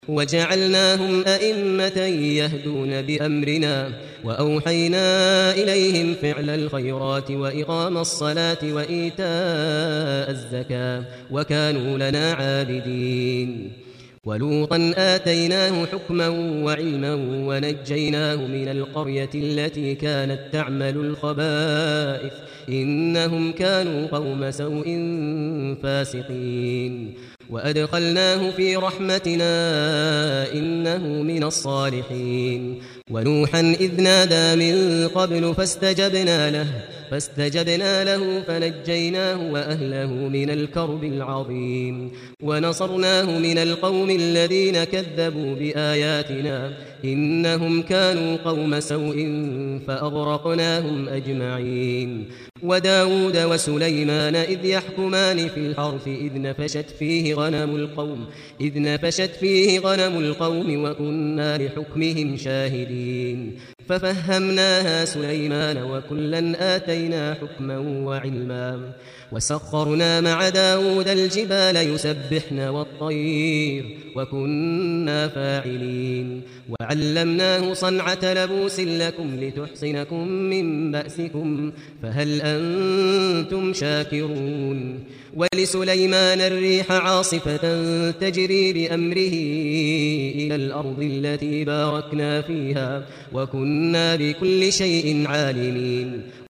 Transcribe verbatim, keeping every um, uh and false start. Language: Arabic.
وجعلناهم أئمة يهدون بأمرنا وأوحينا إليهم فعل الخيرات وإقام الصلاة وإيتاء الزكاة وكانوا لنا عابدين ولوطا آتيناه حكما وعلما ونجيناه من القرية التي كانت تعمل الخبائث إنهم كانوا قوم سوء فاسقين وأدخلناه في رحمتنا إنه من الصالحين ونوحا إذ نادى من قبل فاستجبنا له فاستجبنا له فنجيناه وأهله من الكرب العظيم ونصرناه من القوم الذين كذبوا بآياتنا إنهم كانوا قوم سوء فأغرقناهم أجمعين وداود وسليمان إذ يحكمان في الحرث إذ نفشت فيه غنم القوم إذ نفشت فيه غنم القوم وكنا لحكمهم شاهدين ففهمناها سليمان وكلا آتينا حكما وعلما وسخرنا مع داود الجبال يسبحن والطير وكنا فاعلين وعلمناه صنعة لبوس لكم لتحصنكم من بأسكم فهل أنتم شاكرون ولسليمان الريح عاصفة تجري بأمره إلى الأرض التي باركنا فيها وكنا بكل شيء عالمين